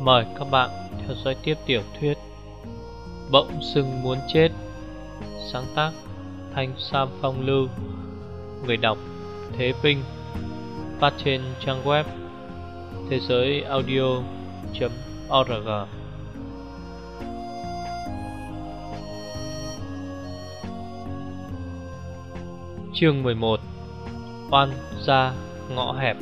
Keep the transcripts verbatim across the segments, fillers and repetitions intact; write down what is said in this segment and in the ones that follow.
Mời các bạn theo dõi tiếp tiểu thuyết Bỗng Dưng Muốn Chết. Sáng tác Thanh Sam Phong Lưu. Người đọc Thế Vinh. Phát trên trang web thế giới audio chấm org. Chương mười một. Oan gia ngõ hẹp.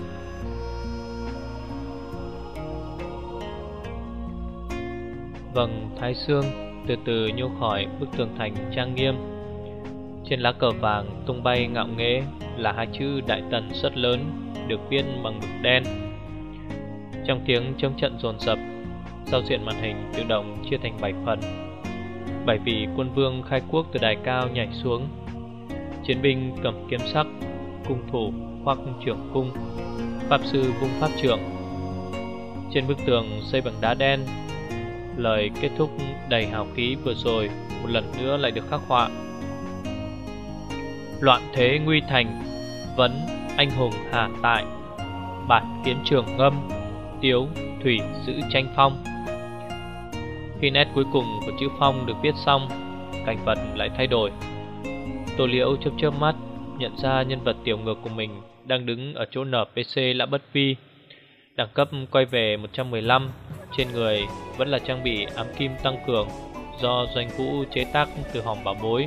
Vầng thái dương từ từ nhô khỏi bức tường thành trang nghiêm. Trên lá cờ vàng tung bay ngạo nghễ là hai chữ Đại Tần rất lớn, được viết bằng mực đen. Trong tiếng chống trận dồn dập, giao diện màn hình tự động chia thành bảy phần. Bảy vị quân vương khai quốc từ đài cao nhảy xuống. Chiến binh cầm kiếm sắc, cung thủ khoác trường cung, pháp sư vung pháp trượng. Trên bức tường xây bằng đá đen, lời kết thúc đầy hào khí vừa rồi một lần nữa lại được khắc họa. Loạn thế nguy thành, vấn anh hùng hà tại, bản kiến trường ngâm, tiếu thủy giữ tranh phong. Khi nét cuối cùng của chữ phong được viết xong, cảnh vật lại thay đổi. Tô Liễu chớp chớp mắt, nhận ra nhân vật tiểu ngược của mình đang đứng ở chỗ en pê xê Lã Bất Vi. Đẳng cấp quay về một trăm mười lăm, trên người vẫn là trang bị ám kim tăng cường do Doanh Vũ chế tác từ hòm bảo bối.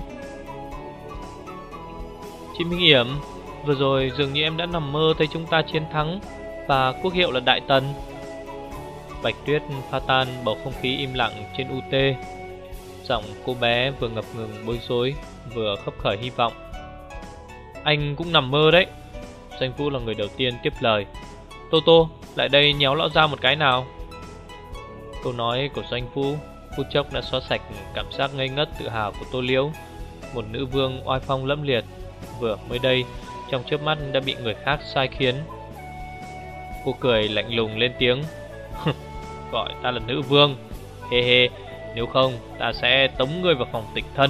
Chị Minh Yểm, vừa rồi dường như em đã nằm mơ thấy chúng ta chiến thắng và quốc hiệu là Đại Tần. Bạch Tuyết pha tan bầu không khí im lặng trên u tê. Giọng cô bé vừa ngập ngừng bối rối, vừa khấp khởi hy vọng. Anh cũng nằm mơ đấy. Doanh Vũ là người đầu tiên tiếp lời. Tô Tô, lại đây nhéo lão ra một cái nào. Câu nói của Doanh Vũ phút chốc đã xóa sạch cảm giác ngây ngất tự hào của Tô Liễu. Một nữ vương oai phong lẫm liệt vừa mới đây trong chớp mắt đã bị người khác sai khiến. Cô cười lạnh lùng lên tiếng. Gọi ta là nữ vương, hê hê, nếu không ta sẽ tống ngươi vào phòng tịnh thân.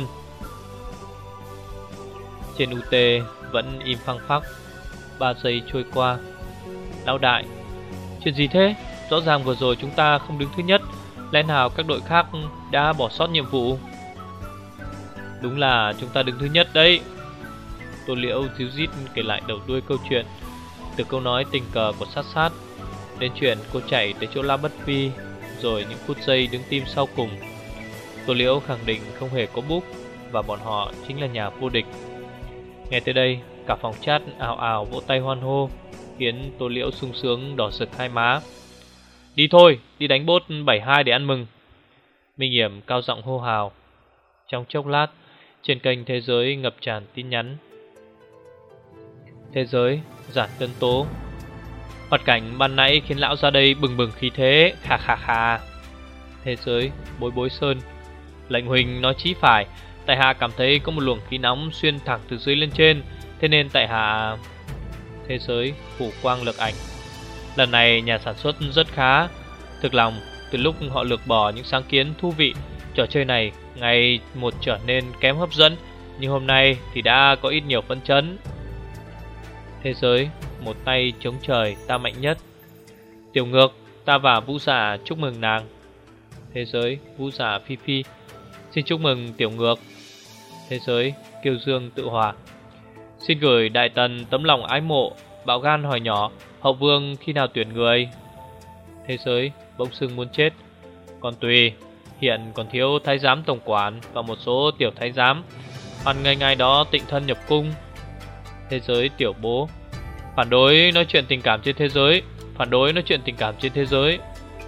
Trên u tê vẫn im phăng phắc. Ba giây trôi qua. Lão đại, chuyện gì thế? Rõ ràng vừa rồi chúng ta không đứng thứ nhất, lẽ nào các đội khác đã bỏ sót nhiệm vụ? Đúng là chúng ta đứng thứ nhất đấy. Tô Liễu díu dít kể lại đầu đuôi câu chuyện, từ câu nói tình cờ của Sát Sát đến chuyện cô chạy tới chỗ Lã Bất Vi, rồi những phút giây đứng tim sau cùng. Tô Liễu khẳng định không hề có búp, và bọn họ chính là nhà vô địch. Nghe tới đây, cả phòng chat ào ào vỗ tay hoan hô, khiến Tô Liễu sung sướng đỏ rực hai má. Đi thôi, đi đánh bốt bảy hai để ăn mừng. Minh Yểm cao giọng hô hào. Trong chốc lát, trên kênh Thế Giới ngập tràn tin nhắn. Thế Giới, Giản Tân Tố. Hoạt cảnh ban nãy khiến lão ra đây bừng bừng khí thế, khà khà khà. Thế Giới, Bối Bối Sơn. Lệnh huynh nói chí phải, tại hạ cảm thấy có một luồng khí nóng xuyên thẳng từ dưới lên trên, thế nên tại hạ... Thế Giới, Phủ Quang Lực Ảnh. Lần này nhà sản xuất rất khá. Thực lòng, từ lúc họ lược bỏ những sáng kiến thú vị, trò chơi này ngày một trở nên kém hấp dẫn, nhưng hôm nay thì đã có ít nhiều phấn chấn. Thế Giới, Một tay chống trời ta mạnh nhất. Tiểu Ngược, ta và Vũ Giả chúc mừng nàng. Thế Giới, Vũ Giả Phi Phi. Xin chúc mừng Tiểu Ngược. Thế Giới, Kiêu Dương Tự Hòa. Xin gửi Đại Tần tấm lòng ái mộ, bạo gan hỏi nhỏ, hậu vương khi nào tuyển người. Thế Giới, Bỗng Dưng Muốn Chết. Còn tùy, hiện còn thiếu thái giám tổng quản và một số tiểu thái giám, hoàn ngày ngày đó tịnh thân nhập cung. Thế Giới, Tiểu Bố. Phản đối nói chuyện tình cảm trên thế giới, phản đối nói chuyện tình cảm trên thế giới.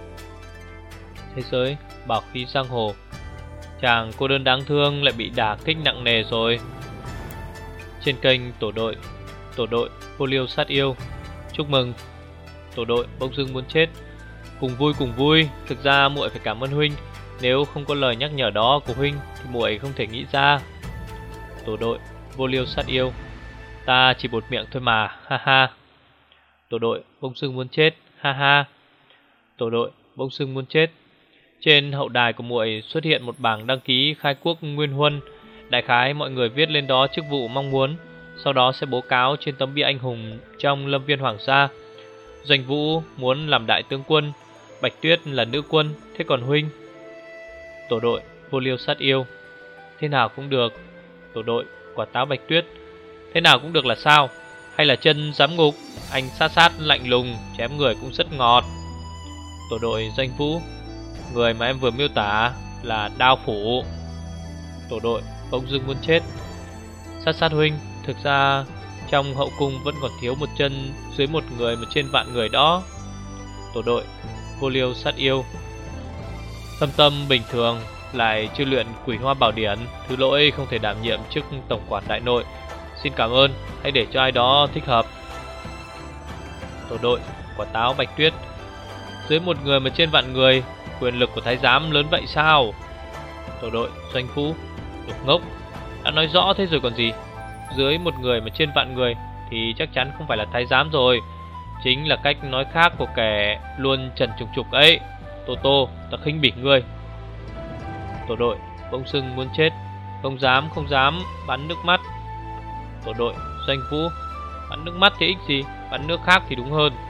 Thế Giới, Bảo Khí Giang Hồ. Chàng cô đơn đáng thương lại bị đả kích nặng nề rồi. Trên kênh Tổ đội. Tổ đội Cô Liêu Sát Yêu. Chúc mừng. Tổ đội Bỗng Dưng Muốn Chết. Cùng vui cùng vui, thực ra muội phải cảm ơn huynh, nếu không có lời nhắc nhở đó của huynh thì muội không thể nghĩ ra. Tổ đội Vô Liêu Sát Yêu. Ta chỉ buột miệng thôi mà, ha ha. Tổ đội Bỗng Dưng Muốn Chết, ha ha. Tổ đội Bỗng Dưng Muốn Chết. Trên hậu đài của muội xuất hiện một bảng đăng ký khai quốc Nguyên Huân. Đại khái mọi người viết lên đó chức vụ mong muốn, sau đó sẽ bố cáo trên tấm bia anh hùng trong lâm viên hoàng gia. Doanh Vũ muốn làm đại tướng quân, Bạch Tuyết là nữ quân, thế còn huynh? Tổ đội Vô Liêu Sát Yêu: Thế nào cũng được. Tổ đội Quả Táo Bạch Tuyết: Thế nào cũng được là sao? Hay là chân giám ngục? Anh sát sát lạnh lùng, chém người cũng rất ngọt. Tổ đội Doanh Vũ: Người mà em vừa miêu tả là Đao Phủ. Tổ đội Bỗng dưng muốn chết: Sát sát huynh, thực ra trong hậu cung vẫn còn thiếu một chân dưới một người mà trên vạn người đó. Tổ đội Vô Liêu Sát Yêu: Thâm Tâm bình thường, lại chưa luyện Quỷ Hoa Bảo Điển, thứ lỗi không thể đảm nhiệm chức tổng quản đại nội. Xin cảm ơn, hãy để cho ai đó thích hợp. Tổ đội Quả Táo Bạch Tuyết: Dưới một người mà trên vạn người, quyền lực của thái giám lớn vậy sao? Tổ đội Doanh Vũ: Đồ ngốc, đã nói rõ thế rồi còn gì. Dưới một người mà trên vạn người thì chắc chắn không phải là thái giám rồi. Chính là cách nói khác của kẻ luôn trần trùng trục ấy. Tô Tô, ta khinh bỉ ngươi. Tổ đội Bỗng dưng muốn chết: Không dám, không dám, bắn nước mắt. Tổ đội Doanh Vũ: Bắn nước mắt thì ích gì, bắn nước khác thì đúng hơn.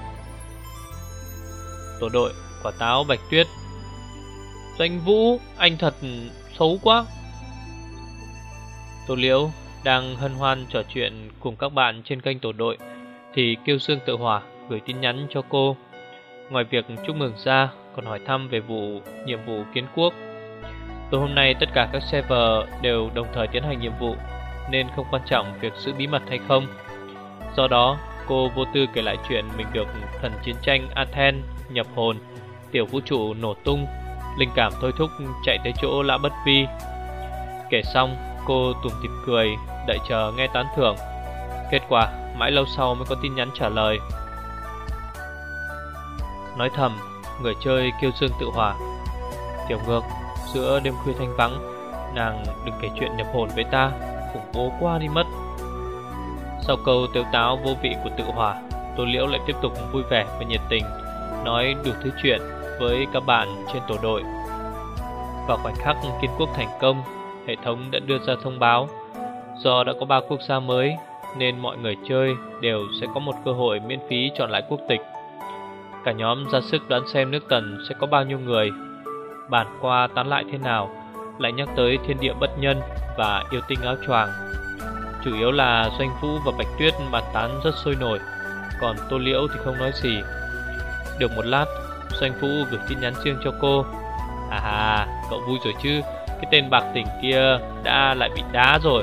Tổ đội Quả Táo Bạch Tuyết: Doanh Vũ, anh thật xấu quá. Tô Liễu đang hân hoan trò chuyện cùng các bạn trên kênh tổ đội thì Kiêu Xương Tự Hỏa gửi tin nhắn cho cô. Ngoài việc chúc mừng ra, còn hỏi thăm về vụ nhiệm vụ kiến quốc. Tối hôm nay tất cả các server đều đồng thời tiến hành nhiệm vụ, nên không quan trọng việc giữ bí mật hay không. Do đó, cô vô tư kể lại chuyện mình được thần chiến tranh Athens nhập hồn, tiểu vũ trụ nổ tung, linh cảm thôi thúc chạy tới chỗ Lã Bất Vi. Kể xong, cô tủm tỉm cười, đợi chờ nghe tán thưởng. Kết quả, mãi lâu sau mới có tin nhắn trả lời. Nói thầm, người chơi Kiêu Xương Tự Hỏa: Tiểu Ngược, giữa đêm khuya thanh vắng, nàng đừng kể chuyện nhập hồn với ta, khủng bố quá đi mất. Sau câu tếu táo vô vị của Tự Hỏa, Tô Liễu lại tiếp tục vui vẻ và nhiệt tình nói đủ thứ chuyện với các bạn trên tổ đội. Vào khoảnh khắc kiến quốc thành công, hệ thống đã đưa ra thông báo do đã có ba quốc gia mới nên mọi người chơi đều sẽ có một cơ hội miễn phí chọn lại quốc tịch. Cả nhóm ra sức đoán xem nước Tần sẽ có bao nhiêu người. Bản qua tán lại thế nào, lại nhắc tới thiên địa bất nhân và yêu tinh áo choàng. Chủ yếu là Doanh Vũ và Bạch Tuyết bàn tán rất sôi nổi, còn Tô Liễu thì không nói gì. Được một lát, Doanh Vũ gửi tin nhắn riêng cho cô: À hà, cậu vui rồi chứ, cái tên bạc tỉnh kia đã lại bị đá rồi.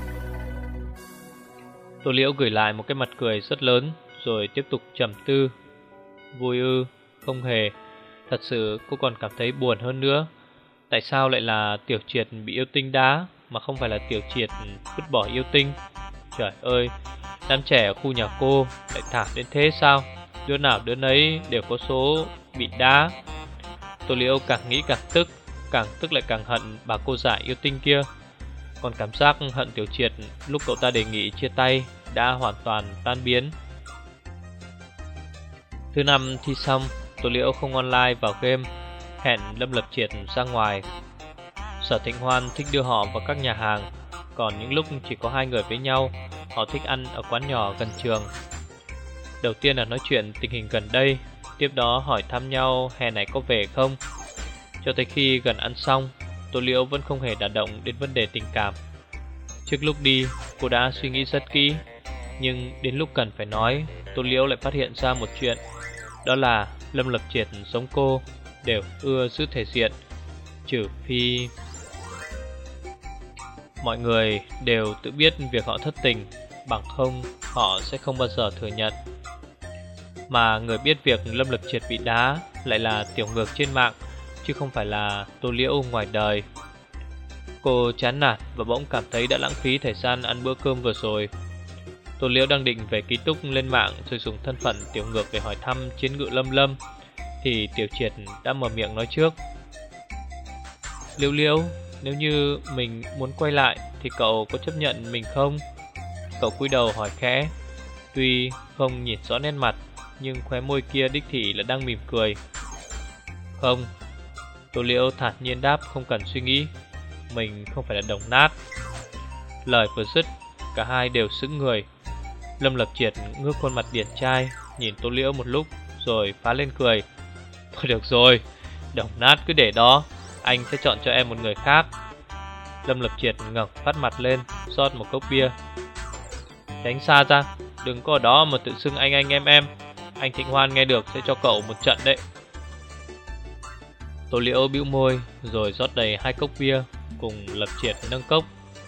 Tô Liễu gửi lại một cái mặt cười rất lớn, rồi tiếp tục trầm tư. Vui ư? Không hề. Thật sự cô còn cảm thấy buồn hơn nữa. Tại sao lại là Tiểu Triệt bị yêu tinh đá, mà không phải là Tiểu Triệt vứt bỏ yêu tinh? Trời ơi, đám trẻ ở khu nhà cô lại thảm đến thế sao? Đứa nào đứa nấy đều có số bị đá. Tô Liễu càng nghĩ càng tức, càng tức lại càng hận bà cô dại yêu tinh kia. Còn cảm giác hận Tiểu Triệt lúc cậu ta đề nghị chia tay đã hoàn toàn tan biến. Thứ năm thi xong, Tô Liễu không online vào game, hẹn Lâm Lập Triệt ra ngoài. Sở Thịnh Hoan thích đưa họ vào các nhà hàng, còn những lúc chỉ có hai người với nhau, họ thích ăn ở quán nhỏ gần trường. Đầu tiên là nói chuyện tình hình gần đây, tiếp đó hỏi thăm nhau hè này có về không. Cho tới khi gần ăn xong, Tô Liễu vẫn không hề đả động đến vấn đề tình cảm. Trước lúc đi, cô đã suy nghĩ rất kỹ, nhưng đến lúc cần phải nói, Tô Liễu lại phát hiện ra một chuyện. Đó là Lâm Lập Triệt giống cô đều ưa giữ thể diện, trừ phi mọi người đều tự biết việc họ thất tình, bằng không họ sẽ không bao giờ thừa nhận. Mà người biết việc Lâm Lập Triệt bị đá lại là Tiểu Ngược trên mạng, chứ không phải là Tô Liễu ngoài đời. Cô chán nản và bỗng cảm thấy đã lãng phí thời gian ăn bữa cơm vừa rồi. Tô Liễu đang định về ký túc lên mạng rồi dùng thân phận Tiểu Ngược để hỏi thăm chiến ngự Lâm Lâm, thì Tiểu Triệt đã mở miệng nói trước. Liễu Liễu, nếu như mình muốn quay lại thì cậu có chấp nhận mình không? Cậu cúi đầu hỏi khẽ, tuy không nhìn rõ nét mặt, nhưng khóe môi kia đích thị là đang mỉm cười. Không. Tô Liễu thản nhiên đáp không cần suy nghĩ, mình không phải là đồng nát. Lời vừa dứt, cả hai đều sững người. Lâm Lập Triệt ngước khuôn mặt điển trai nhìn Tô Liễu một lúc rồi phá lên cười. Thôi được rồi, đồng nát cứ để đó, anh sẽ chọn cho em một người khác. Lâm Lập Triệt ngẩng phát mặt lên, rót một cốc bia. Tránh xa ra, đừng có ở đó mà tự xưng anh anh em em. Anh Thịnh Hoan nghe được sẽ cho cậu một trận đấy. Tô Liễu bĩu môi rồi rót đầy hai cốc bia, cùng Lập Triệt nâng cốc.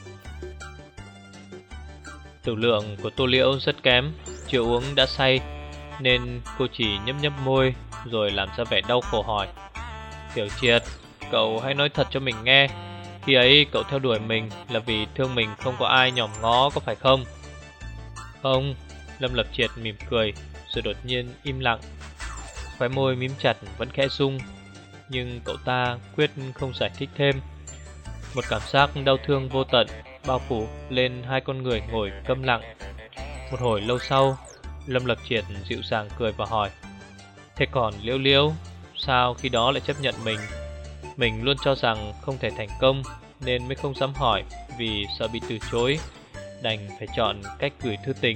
Tiểu lượng của Tô Liễu rất kém, chưa uống đã say, nên cô chỉ nhấp nhấp môi rồi làm ra vẻ đau khổ hỏi: Tiểu Triệt, cậu hãy nói thật cho mình nghe, khi ấy cậu theo đuổi mình là vì thương mình không có ai nhòm ngó có phải không? Không. Lâm Lập Triệt mỉm cười rồi đột nhiên im lặng. Khóe môi mím chặt vẫn khẽ rung, nhưng cậu ta quyết không giải thích thêm. Một cảm giác đau thương vô tận bao phủ lên hai con người ngồi câm lặng. Một hồi lâu sau, Lâm Lập Triệt dịu dàng cười và hỏi: Thế còn Liễu Liễu, sao khi đó lại chấp nhận mình? Mình luôn cho rằng không thể thành công nên mới không dám hỏi, vì sợ bị từ chối, đành phải chọn cách gửi thư tình.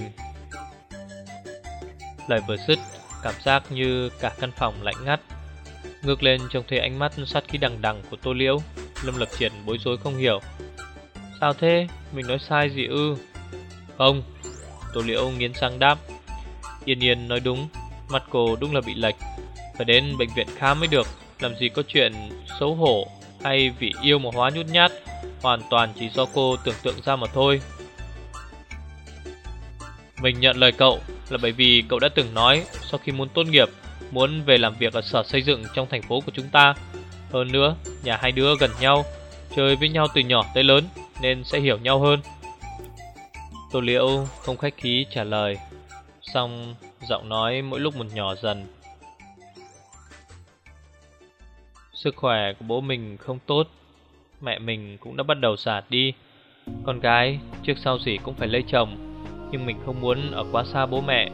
Lời vừa dứt, cảm giác như cả căn phòng lạnh ngắt. Ngước lên trông thấy ánh mắt sát khí đằng đằng của Tô Liễu, Lâm Lập Triệt bối rối không hiểu. Sao thế? Mình nói sai gì ư? Không. Tô Liễu nghiến răng đáp. Yên Yên nói đúng, mắt cô đúng là bị lệch, phải đến bệnh viện khám mới được. Làm gì có chuyện xấu hổ hay vì yêu mà hóa nhút nhát, hoàn toàn chỉ do cô tưởng tượng ra mà thôi. Mình nhận lời cậu là bởi vì cậu đã từng nói sau khi muốn tốt nghiệp muốn về làm việc ở sở xây dựng trong thành phố của chúng ta. Hơn nữa, nhà hai đứa gần nhau, chơi với nhau từ nhỏ tới lớn nên sẽ hiểu nhau hơn. Tô Liễu không khách khí trả lời, xong giọng nói mỗi lúc một nhỏ dần. Sức khỏe của bố mình không tốt, mẹ mình cũng đã bắt đầu già đi. Con gái trước sau gì cũng phải lấy chồng, nhưng mình không muốn ở quá xa bố mẹ.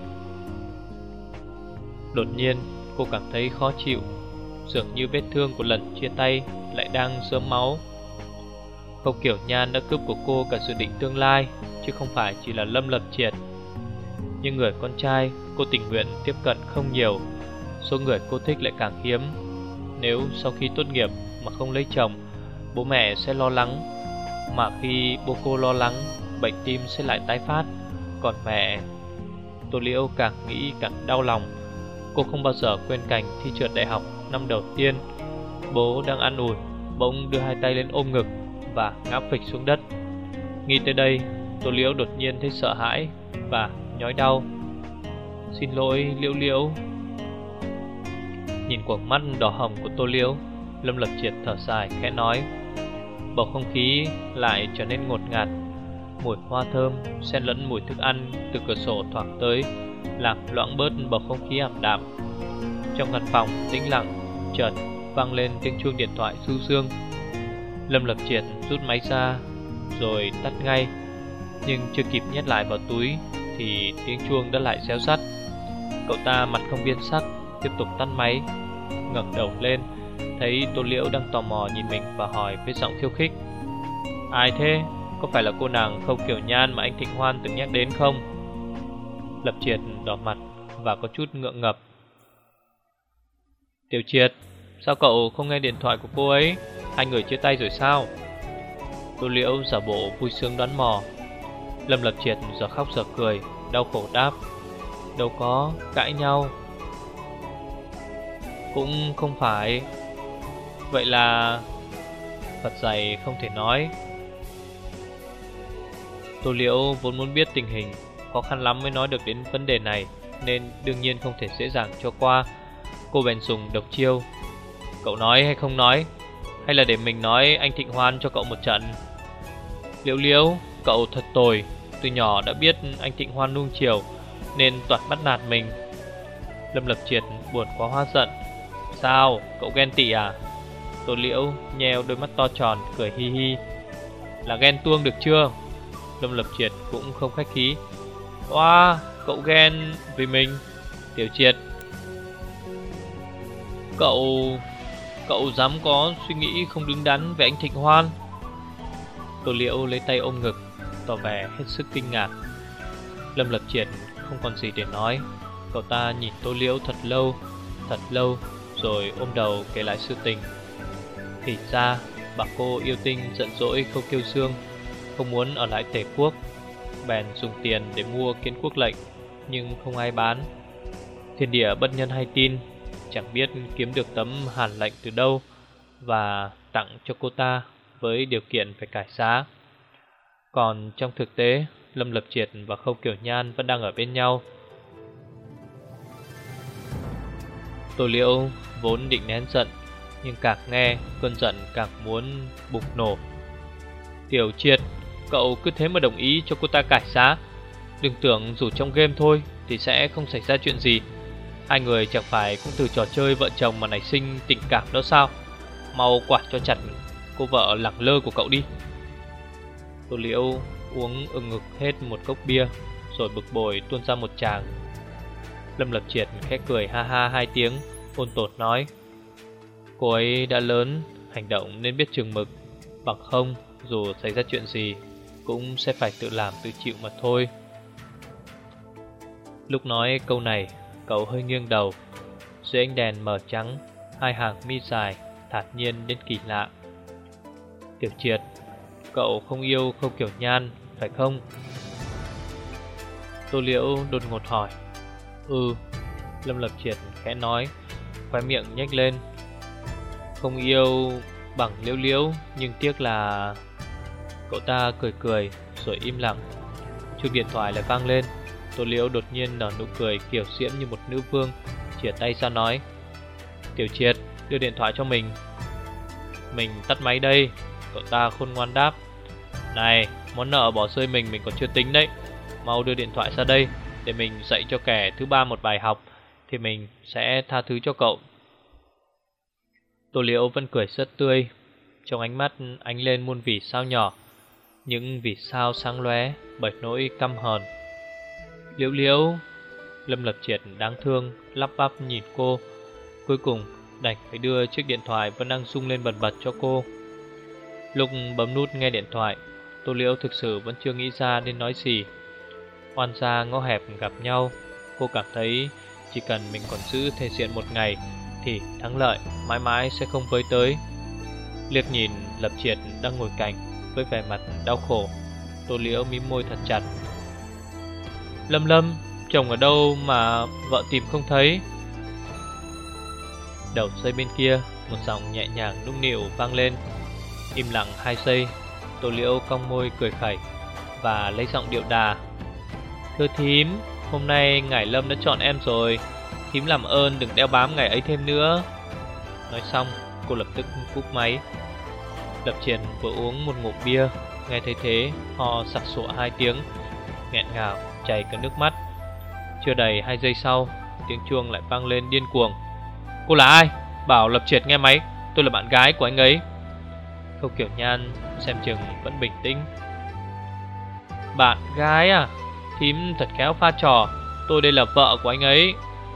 Đột nhiên cô cảm thấy khó chịu, dường như vết thương của lần chia tay lại đang rớm máu. Khâu Kiểu Nhan đã cướp của cô cả dự định tương lai, chứ không phải chỉ là Lâm Lập Triệt. Nhưng người con trai cô tình nguyện tiếp cận không nhiều, số người cô thích lại càng hiếm. Nếu sau khi tốt nghiệp mà không lấy chồng, bố mẹ sẽ lo lắng, mà khi bố cô lo lắng, bệnh tim sẽ lại tái phát. Còn mẹ... Tô Liễu càng nghĩ càng đau lòng. Cô không bao giờ quên cảnh thi trượt đại học năm đầu tiên. Bố đang an ủi, bỗng đưa hai tay lên ôm ngực và ngã phịch xuống đất. Nghĩ tới đây, Tô Liễu đột nhiên thấy sợ hãi và nhói đau. Xin lỗi Liễu Liễu. Nhìn quầng mắt đỏ hồng của Tô Liễu, Lâm Lập Triệt thở dài khẽ nói. Bầu không khí lại trở nên ngột ngạt. Mùi hoa thơm xen lẫn mùi thức ăn từ cửa sổ thoảng tới, làm loãng bớt bầu không khí ảm đạm. Trong căn phòng tĩnh lặng, chợt vang lên tiếng chuông điện thoại du dương. Lâm Lập Triệt rút máy ra rồi tắt ngay, nhưng chưa kịp nhét lại vào túi thì tiếng chuông đã lại réo rắt. Cậu ta mặt không biến sắc, tiếp tục tắt máy, ngẩng đầu lên thấy Tô Liễu đang tò mò nhìn mình và hỏi với giọng khiêu khích. Ai thế? Có phải là cô nàng Khâu Kiểu Nhan mà anh Thịnh Hoan từng nhắc đến không? Lập Triệt đỏ mặt và có chút ngượng ngập. Tiểu Triệt, sao cậu không nghe điện thoại của cô ấy? Hai người chia tay rồi sao? Tô Liễu giả bộ vui sướng đoán mò. Lâm Lập Triệt giờ khóc giờ cười, đau khổ đáp. Đâu có, cãi nhau. Cũng không phải. Vậy là... Phật dày không thể nói. Tô Liễu vốn muốn biết tình hình, khó khăn lắm mới nói được đến vấn đề này, nên đương nhiên không thể dễ dàng cho qua. Cô bèn dùng độc chiêu. Cậu nói hay không nói? Hay là để mình nói anh Thịnh Hoan cho cậu một trận? Liễu Liễu, cậu thật tồi. Từ nhỏ đã biết anh Thịnh Hoan nuông chiều nên toàn bắt nạt mình. Lâm Lập Triệt buồn quá hóa giận. Sao, cậu ghen tị à? Tô Liễu nheo đôi mắt to tròn cười hi hi. Là ghen tuông được chưa? Lâm Lập Triệt cũng không khách khí. Oa, cậu ghen vì mình. Tiểu Triệt, Cậu... Cậu dám có suy nghĩ không đứng đắn về anh Thịnh Hoan? Tô Liễu lấy tay ôm ngực, tỏ vẻ hết sức kinh ngạc. Lâm Lập Triệt không còn gì để nói. Cậu ta nhìn Tô Liễu thật lâu, thật lâu, rồi ôm đầu kể lại sự tình. Thì ra bà cô yêu tinh giận dỗi Khâu Kiêu Dương, không muốn ở lại Tề quốc, bèn dùng tiền để mua kiến quốc lệnh, nhưng không ai bán. Thiên địa bất nhân hay tin, chẳng biết kiếm được tấm hàn lệnh từ đâu và tặng cho cô ta với điều kiện phải cải giá. Còn trong thực tế, Lâm Lập Triệt và Khâu Kiểu Nhan vẫn đang ở bên nhau. Tô Liễu vốn định nén giận, nhưng càng nghe cơn giận càng muốn bùng nổ. Tiểu Triệt, cậu cứ thế mà đồng ý cho cô ta cải giá? Đừng tưởng dù trong game thôi thì sẽ không xảy ra chuyện gì. Hai người chẳng phải cũng từ trò chơi vợ chồng mà nảy sinh tình cảm đó sao? Mau quả cho chặt cô vợ lẳng lơ của cậu đi. Tô Liễu uống ừng ngực hết một cốc bia, rồi bực bội tuôn ra một tràng. Lâm Lập Triệt khẽ cười ha ha hai tiếng, ôn tồn nói: cô ấy đã lớn, hành động nên biết chừng mực, bằng không dù xảy ra chuyện gì cũng sẽ phải tự làm tự chịu mà thôi. Lúc nói câu này, cậu hơi nghiêng đầu. Dưới ánh đèn mờ trắng, hai hàng mi dài thản nhiên đến kỳ lạ. Tiểu Triệt, cậu không yêu Khâu Kiểu Nhan phải không? Tô Liễu đột ngột hỏi. Ừ, Lâm Lập Triệt khẽ nói, khóe miệng nhếch lên. Không yêu bằng Liễu Liễu, nhưng tiếc là... Cậu ta cười cười rồi im lặng. Chuông điện thoại lại vang lên. Tô Liễu đột nhiên nở nụ cười kiều diễm như một nữ vương, chìa tay ra nói: Tiểu Triệt, đưa điện thoại cho mình. Mình tắt máy đây. Cậu ta khôn ngoan đáp: Này, món nợ bỏ rơi mình mình còn chưa tính đấy. Mau đưa điện thoại ra đây, để mình dạy cho kẻ thứ ba một bài học, thì mình sẽ tha thứ cho cậu. Tô Liễu vẫn cười rất tươi, trong ánh mắt ánh lên muôn vì sao nhỏ, những vì sao sáng lóe bởi nỗi căm hờn. Liễu Liễu, Lâm Lập Triệt đáng thương lắp bắp nhìn cô, cuối cùng đành phải đưa chiếc điện thoại vẫn đang rung lên bần bật cho cô. Lúc bấm nút nghe điện thoại, Tô Liễu thực sự vẫn chưa nghĩ ra nên nói gì. Oan gia ngõ hẹp gặp nhau, cô cảm thấy chỉ cần mình còn giữ thể diện một ngày thì thắng lợi mãi mãi sẽ không với tới. Liếc nhìn Lập Triệt đang ngồi cạnh với vẻ mặt đau khổ, Tô Liễu mím môi thật chặt. Lâm Lâm, chồng ở đâu mà vợ tìm không thấy? Đầu dây bên kia, một giọng nhẹ nhàng nũng nịu vang lên. Im lặng hai giây, Tô Liễu cong môi cười khẩy và lấy giọng điệu đà: Thưa thím, hôm nay ngài Lâm đã chọn em rồi, thím làm ơn đừng đeo bám ngài ấy thêm nữa. Nói xong, cô lập tức cúp máy. Lập Triệt vừa uống một ngụm bia, nghe thấy thế ho sặc sụa hai tiếng, nghẹn ngào chảy cả nước mắt. Chưa đầy hai giây sau, tiếng chuông lại vang lên điên cuồng. Cô là ai? Bảo Lập Triệt nghe máy, tôi là bạn gái của anh ấy. Khâu Kiểu Nhan xem chừng vẫn bình tĩnh. Bạn gái à? Thím thật khéo pha trò, tôi đây là vợ của anh ấy.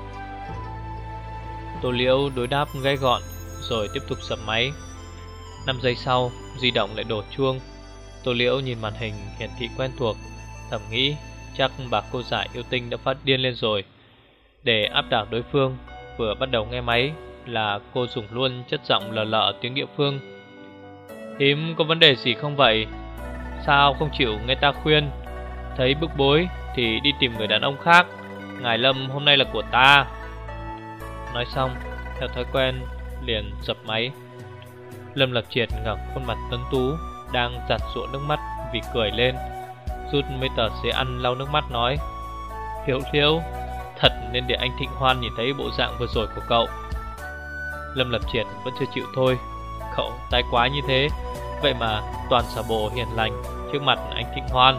Tô Liễu đối đáp gay gọn rồi tiếp tục sập máy. Năm giây sau, di động lại đổ chuông. Tô Liễu nhìn màn hình hiển thị quen thuộc, thầm nghĩ chắc bà cô giải yêu tinh đã phát điên lên rồi. Để áp đảo đối phương, vừa bắt đầu nghe máy là cô dùng luôn chất giọng lờ lợ tiếng địa phương. Thím có vấn đề gì không vậy? Sao không chịu nghe ta khuyên? Thấy bức bối thì đi tìm người đàn ông khác, ngài Lâm hôm nay là của ta. Nói xong, theo thói quen liền dập máy. Lâm Lập Triệt ngẩng khuôn mặt tuấn tú đang giặt giụa nước mắt vì cười lên, rút mấy tờ giấy ăn lau nước mắt nói: Liễu Liễu, thật nên để anh Thịnh Hoan nhìn thấy bộ dạng vừa rồi của cậu. Lâm Lập Triệt vẫn chưa chịu thôi. Cậu tai quái như thế, vậy mà toàn giả bộ hiền lành trước mặt anh Thịnh Hoan.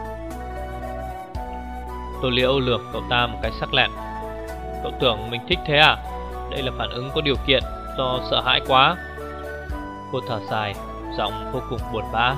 Tô Liễu lườm cậu ta một cái sắc lẹm. Cậu tưởng mình thích thế à? Đây là phản ứng có điều kiện do sợ hãi quá. Cô thở dài, giọng vô cùng buồn bã.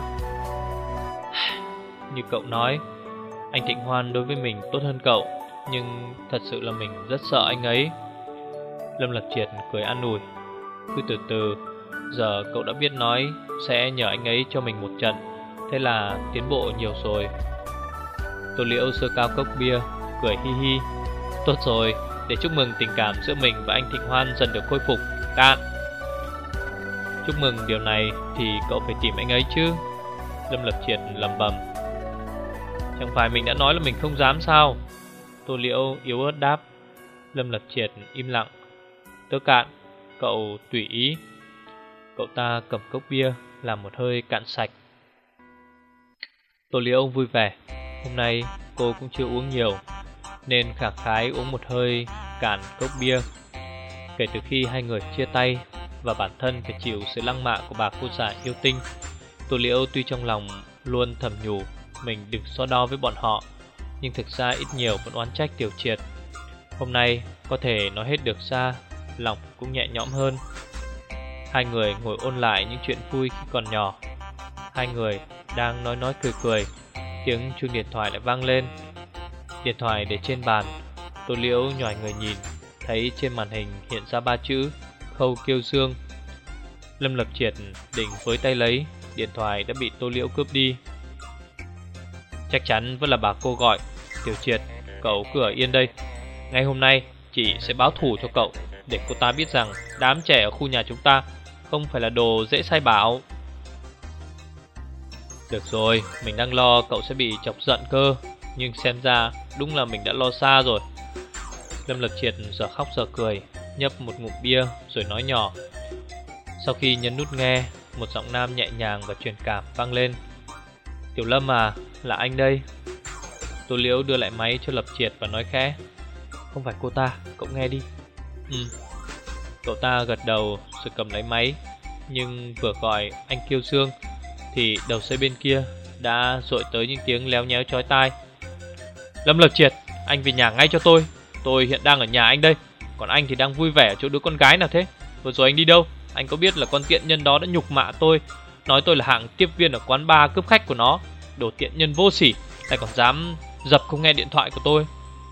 Như cậu nói, anh Thịnh Hoan đối với mình tốt hơn cậu, nhưng thật sự là mình rất sợ anh ấy. Lâm Lập Triệt cười an ủi: Cứ từ từ, giờ cậu đã biết nói sẽ nhờ anh ấy cho mình một trận, thế là tiến bộ nhiều rồi. Tô Liễu giơ cao cốc bia, cười hi hi. Tốt rồi, để chúc mừng tình cảm giữa mình và anh Thịnh Hoan dần được khôi phục. Cạn. Chúc mừng điều này thì cậu phải tìm anh ấy chứ. Lâm Lập Triệt lẩm bẩm. Chẳng phải mình đã nói là mình không dám sao? Tô Liễu yếu ớt đáp. Lâm Lập Triệt im lặng. Tớ cạn, cậu tùy ý. Cậu ta cầm cốc bia làm một hơi cạn sạch. Tô Liễu vui vẻ. Hôm nay cô cũng chưa uống nhiều nên khẳng khái uống một hơi cạn cốc bia. Kể từ khi hai người chia tay và bản thân phải chịu sự lăng mạ của bà cô già yêu tinh, Tô Liễu tuy trong lòng luôn thầm nhủ mình đừng so đo với bọn họ, nhưng thực ra ít nhiều vẫn oán trách Tiểu Triệt. Hôm nay có thể nói hết được ra, lòng cũng nhẹ nhõm hơn. Hai người ngồi ôn lại những chuyện vui khi còn nhỏ. Hai người đang nói nói cười cười, tiếng chuông điện thoại lại vang lên. Điện thoại để trên bàn. Tô Liễu nhòi người nhìn, thấy trên màn hình hiện ra ba chữ Khâu Kiêu Dương. Lâm Lập Triệt định với tay lấy, điện thoại đã bị Tô Liễu cướp đi. Chắc chắn vẫn là bà cô gọi. Tiểu Triệt, cậu cứ ở yên đây. Ngay hôm nay chị sẽ báo thù cho cậu, để cô ta biết rằng đám trẻ ở khu nhà chúng ta không phải là đồ dễ sai bảo. Được rồi, mình đang lo cậu sẽ bị chọc giận cơ, nhưng xem ra đúng là mình đã lo xa rồi. Lâm Lập Triệt giờ khóc giờ cười, nhấp một ngụm bia rồi nói nhỏ. Sau khi nhấn nút nghe, một giọng nam nhẹ nhàng và truyền cảm vang lên. Tiểu Lâm à, là anh đây. Tô Liễu đưa lại máy cho Lập Triệt và nói khẽ. Không phải cô ta, cậu nghe đi. Ừ. Cậu ta gật đầu rồi cầm lấy máy. Nhưng vừa gọi anh Kiêu Dương thì đầu dây bên kia đã dội tới những tiếng léo nhéo chói tai. Lâm Lập Triệt, anh về nhà ngay cho tôi. Tôi hiện đang ở nhà anh đây. Còn anh thì đang vui vẻ ở chỗ đứa con gái nào thế? Vừa rồi anh đi đâu? Anh có biết là con tiện nhân đó đã nhục mạ tôi, nói tôi là hạng tiếp viên ở quán bar cướp khách của nó. Đồ tiện nhân vô sỉ, lại còn dám dập không nghe điện thoại của tôi.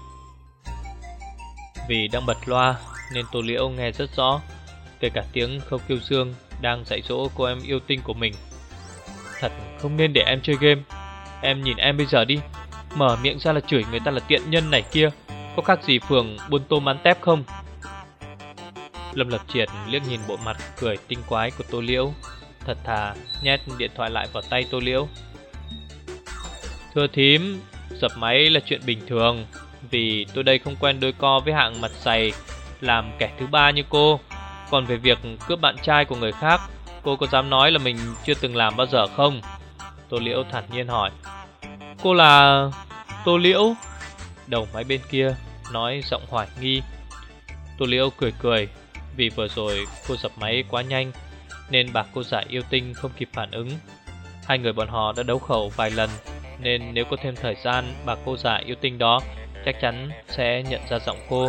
Vì đang bật loa nên Tô Liễu nghe rất rõ, kể cả tiếng Khâu Kiêu Dương đang dạy dỗ cô em yêu tinh của mình. Thật không nên để em chơi game. Em nhìn em bây giờ đi, mở miệng ra là chửi người ta là tiện nhân này kia, có khác gì phường buôn tôm bán tép không? Lâm Lập Triệt liếc nhìn bộ mặt cười tinh quái của Tô Liễu, thật thà nhét điện thoại lại vào tay Tô Liễu. Thưa thím, dập máy là chuyện bình thường, vì tôi đây không quen đôi co với hạng mặt dày làm kẻ thứ ba như cô. Còn về việc cướp bạn trai của người khác, cô có dám nói là mình chưa từng làm bao giờ không? Tô Liễu thản nhiên hỏi. Cô là... Tô Liễu? Đầu máy bên kia nói giọng hoài nghi. Tô Liễu cười cười, vì vừa rồi cô dập máy quá nhanh nên bà cô giả yêu tinh không kịp phản ứng. Hai người bọn họ đã đấu khẩu vài lần, nên nếu có thêm thời gian, bà cô giả yêu tinh đó chắc chắn sẽ nhận ra giọng cô.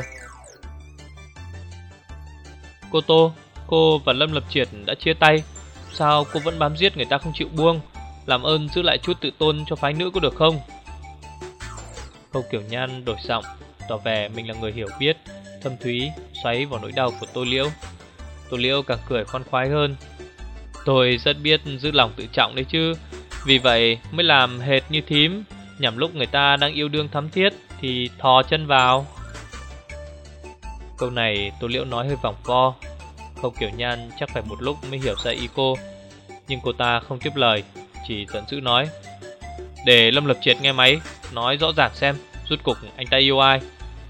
Cô Tô, cô và Lâm Lập Triệt đã chia tay, sao cô vẫn bám giết người ta không chịu buông? Làm ơn giữ lại chút tự tôn cho phái nữ có được không? Khâu Kiểu Nhan đổi giọng, tỏ vẻ mình là người hiểu biết, thâm thúy, xoáy vào nỗi đau của Tô Liễu. Tô Liễu càng cười khoan khoái hơn. Tôi rất biết giữ lòng tự trọng đấy chứ, vì vậy mới làm hệt như thím, nhằm lúc người ta đang yêu đương thắm thiết thì thò chân vào. Câu này Tô Liễu nói hơi vòng vo. Khâu Kiểu Nhan chắc phải một lúc mới hiểu ra ý cô, nhưng cô ta không tiếp lời, chỉ giận dữ nói. Để Lâm Lập Triệt nghe máy, nói rõ ràng xem rốt cục anh ta yêu ai.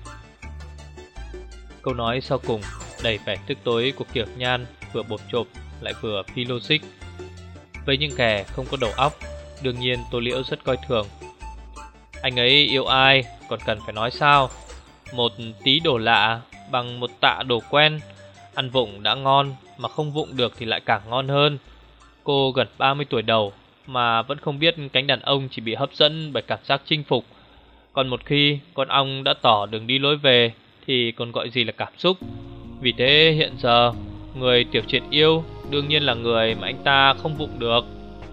Câu nói sau cùng đầy vẻ tức tối của Kiểu Nhan vừa bộp chộp lại vừa phi logic. Với những kẻ không có đầu óc, đương nhiên Tô Liễu rất coi thường. Anh ấy yêu ai còn cần phải nói sao? Một tí đồ lạ bằng một tạ đồ quen. Ăn vụng đã ngon, mà không vụng được thì lại càng ngon hơn. Cô gần ba mươi tuổi đầu mà vẫn không biết cánh đàn ông chỉ bị hấp dẫn bởi cảm giác chinh phục. Còn một khi con ong đã tỏ đường đi lối về thì còn gọi gì là cảm xúc. Vì thế hiện giờ người Tiểu Triệt yêu đương nhiên là người mà anh ta không vụng được.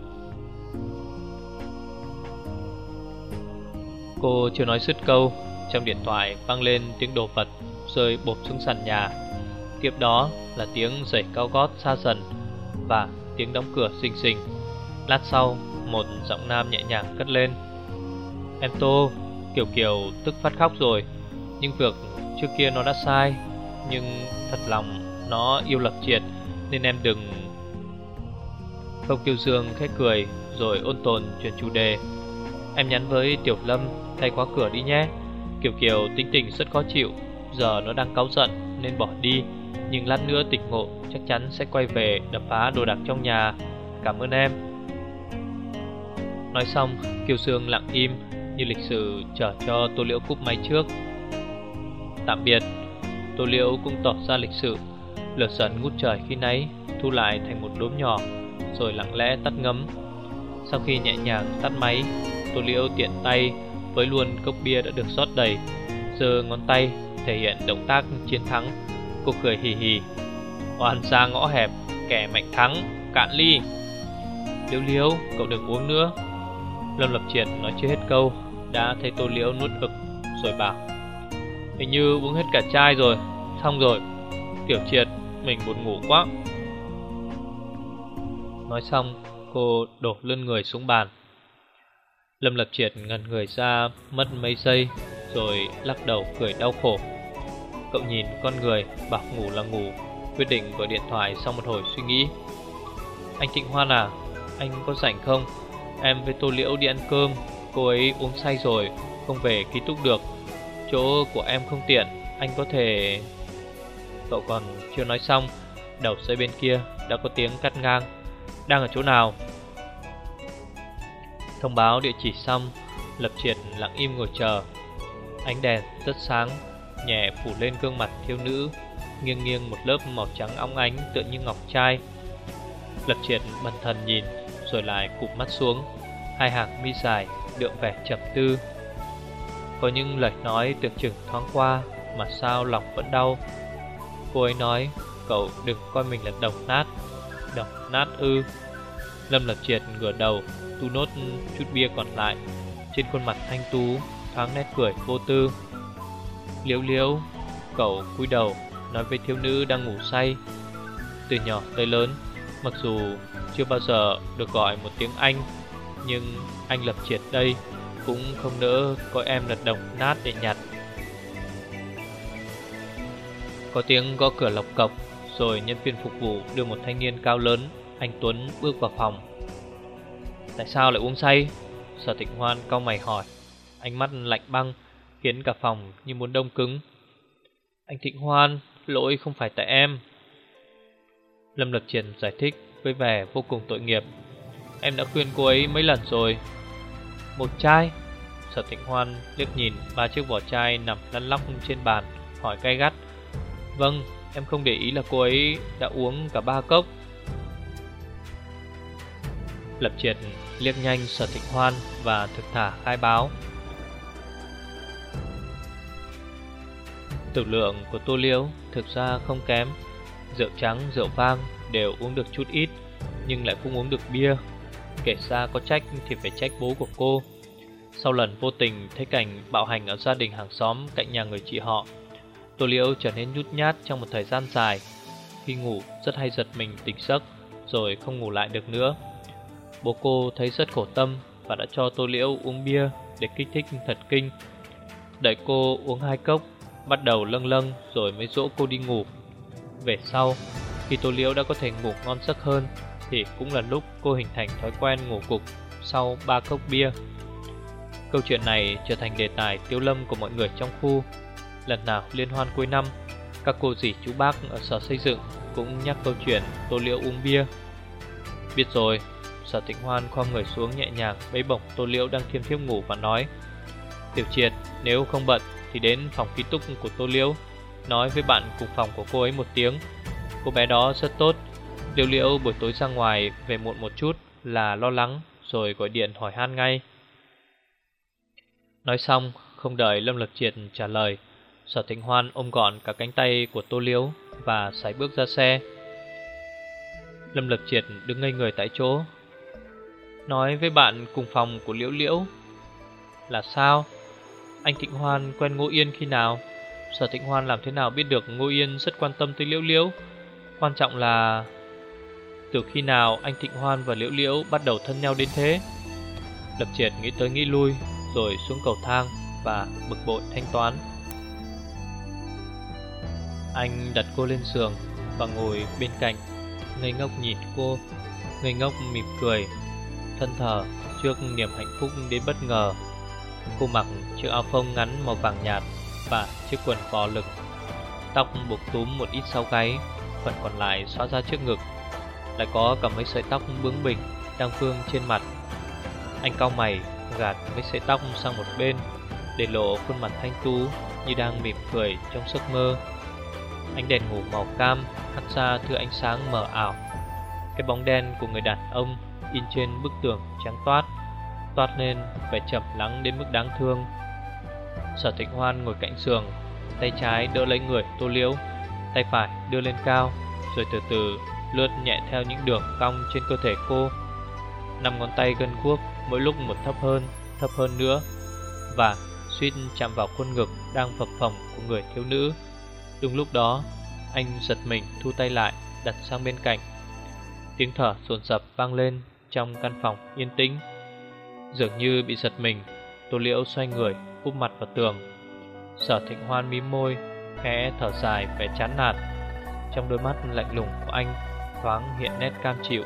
Cô chưa nói dứt câu, trong điện thoại vang lên tiếng đồ vật rơi bộp xuống sàn nhà. Tiếp đó là tiếng giày cao gót xa dần và tiếng đóng cửa xinh xinh. Lát sau, một giọng nam nhẹ nhàng cất lên. Em Tô, Kiều Kiều tức phát khóc rồi. Những việc trước kia nó đã sai, nhưng thật lòng nó yêu Lập Triệt, nên em đừng... Không Kiêu Dương khẽ cười rồi ôn tồn chuyển chủ đề. Em nhắn với Tiểu Lâm thay khóa cửa đi nhé. Kiều Kiều tính tình rất khó chịu, giờ nó đang cáu giận nên bỏ đi, nhưng lát nữa tỉnh ngộ chắc chắn sẽ quay về đập phá đồ đạc trong nhà. Cảm ơn em. Nói xong, Kiều Dương lặng im như lịch sự chờ cho Tô Liễu cúp máy trước. Tạm biệt. Tô Liễu cũng tỏ ra lịch sự. Lửa giận ngút trời khi nãy thu lại thành một đốm nhỏ, rồi lặng lẽ tắt ngấm. Sau khi nhẹ nhàng tắt máy, Tô Liễu tiện tay với luôn cốc bia đã được rót đầy, giơ ngón tay thể hiện động tác chiến thắng. Cô cười hì hì. Oan ra ngõ hẹp, kẻ mạnh thắng, cạn ly. Liễu Liễu, cậu đừng uống nữa. Lâm Lập Triệt nói chưa hết câu đã thấy Tô Liễu nuốt ực rồi bảo: hình như uống hết cả chai rồi. Xong rồi, Tiểu Triệt, mình buồn ngủ quá. Nói xong, cô đổ lưng người xuống bàn. Lâm Lập Triệt ngẩn người ra mất mấy giây, rồi lắc đầu cười đau khổ. Cậu nhìn con người bảo ngủ là ngủ, quyết định gọi điện thoại. Sau một hồi suy nghĩ: anh Thịnh Hoan à, anh có rảnh không? Em với Tô Liễu đi ăn cơm, cô ấy uống say rồi, không về ký túc được. Chỗ của em không tiện, anh có thể... Cậu còn chưa nói xong, đầu dây bên kia đã có tiếng cắt ngang: đang ở chỗ nào? Thông báo địa chỉ xong, Lập Triệt lặng im ngồi chờ. Ánh đèn rất sáng, nhẹ phủ lên gương mặt thiếu nữ, nghiêng nghiêng một lớp màu trắng óng ánh tựa như ngọc trai. Lập Triệt bần thần nhìn, rồi lại cụp mắt xuống, hai hàng mi dài đượm vẻ trầm tư. Có những lời nói tưởng chừng thoáng qua mà sao lòng vẫn đau. Cô ấy nói: cậu đừng coi mình là đồng nát. Đồng nát ư? Lâm Lập Triệt ngửa đầu tu nốt chút bia còn lại. Trên khuôn mặt thanh tú thoáng nét cười vô tư. Liễu Liễu, cậu cúi đầu nói với thiếu nữ đang ngủ say: từ nhỏ tới lớn, mặc dù chưa bao giờ được gọi một tiếng anh, nhưng anh Lập Triệt đây cũng không nỡ coi em là đồng nát để nhặt. Có tiếng gõ cửa lộc cộc, rồi nhân viên phục vụ đưa một thanh niên cao lớn, anh tuấn bước vào phòng. Tại sao lại uống say? Sở Thịnh Hoan cau mày hỏi, ánh mắt lạnh băng khiến cả phòng như muốn đông cứng. Anh Thịnh Hoan, lỗi không phải tại em. Lâm Lập Triệt giải thích với vẻ vô cùng tội nghiệp. Em đã khuyên cô ấy mấy lần rồi. Một chai? Sở Thịnh Hoan liếc nhìn ba chiếc vỏ chai nằm lăn lóc trên bàn, hỏi gay gắt. Vâng, em không để ý là cô ấy đã uống cả ba cốc. Lập Triệt liếc nhanh Sở Thịnh Hoan và thực thà khai báo. Tử lượng của Tô Liễu thực ra không kém. Rượu trắng, rượu vang đều uống được chút ít, nhưng lại không uống được bia. Kể ra có trách thì phải trách bố của cô. Sau lần vô tình thấy cảnh bạo hành ở gia đình hàng xóm cạnh nhà người chị họ, Tô Liễu trở nên nhút nhát trong một thời gian dài. Khi ngủ rất hay giật mình tỉnh giấc, rồi không ngủ lại được nữa. Bố cô thấy rất khổ tâm và đã cho Tô Liễu uống bia để kích thích thần kinh. Đợi cô uống hai cốc, bắt đầu lâng lâng rồi mới dỗ cô đi ngủ. Về sau, khi Tô Liễu đã có thể ngủ ngon giấc hơn, thì cũng là lúc cô hình thành thói quen ngủ gục sau ba cốc bia. Câu chuyện này trở thành đề tài tiếu lâm của mọi người trong khu. Lần nào liên hoan cuối năm, các cô dì chú bác ở sở xây dựng cũng nhắc câu chuyện Tô Liễu uống bia. Biết rồi. Sở Thịnh Hoan khom người xuống nhẹ nhàng bế bổng Tô Liễu đang thiêm thiếp ngủ và nói: Tiểu Triệt, nếu không bận thì đến phòng ký túc của Tô Liễu, nói với bạn cùng phòng của cô ấy một tiếng. Cô bé đó rất tốt. Liễu Liễu buổi tối ra ngoài về muộn một chút là lo lắng, rồi gọi điện hỏi han ngay. Nói xong, không đợi Lâm Lập Triệt trả lời, Sở Thịnh Hoan ôm gọn cả cánh tay của Tô Liễu và sải bước ra xe. Lâm Lập Triệt đứng ngây người tại chỗ. Nói với bạn cùng phòng của Liễu Liễu là sao? Anh Thịnh Hoan quen Ngô Yên khi nào? Sở Thịnh Hoan làm thế nào biết được Ngô Yên rất quan tâm tới Liễu Liễu? Quan trọng là từ khi nào anh Thịnh Hoan và Liễu Liễu bắt đầu thân nhau đến thế? Lập Triệt nghĩ tới nghĩ lui, rồi xuống cầu thang và bực bội thanh toán. Anh đặt cô lên giường và ngồi bên cạnh, ngây ngốc nhìn cô, ngây ngốc mỉm cười, thân thờ trước niềm hạnh phúc đến bất ngờ. Cô mặc chiếc áo phông ngắn màu vàng nhạt và chiếc quần bò lực, tóc buộc túm một ít sau gáy, phần còn lại xõa ra trước ngực, lại có cả mấy sợi tóc bướng bỉnh đang vương trên mặt. Anh cau mày gạt mấy sợi tóc sang một bên, để lộ khuôn mặt thanh tú như đang mỉm cười trong giấc mơ. Ánh đèn ngủ màu cam hắt ra thứ ánh sáng mờ ảo. Cái bóng đen của người đàn ông in trên bức tường trắng toát, toát lên vẻ trầm lắng đến mức đáng thương. Sở Thịnh Hoan ngồi cạnh giường, tay trái đỡ lấy người Tô Liễu, tay phải đưa lên cao, rồi từ từ lướt nhẹ theo những đường cong trên cơ thể cô. Năm ngón tay gân guốc mỗi lúc một thấp hơn, thấp hơn nữa, và suýt chạm vào khuôn ngực đang phập phồng của người thiếu nữ. Đúng lúc đó, anh giật mình thu tay lại, đặt sang bên cạnh. Tiếng thở dồn dập vang lên trong căn phòng yên tĩnh. Dường như bị giật mình, Tô Liễu xoay người úp mặt vào tường. Sở Thịnh Hoan mím môi, khẽ thở dài vẻ chán nản. Trong đôi mắt lạnh lùng của anh thoáng hiện nét cam chịu.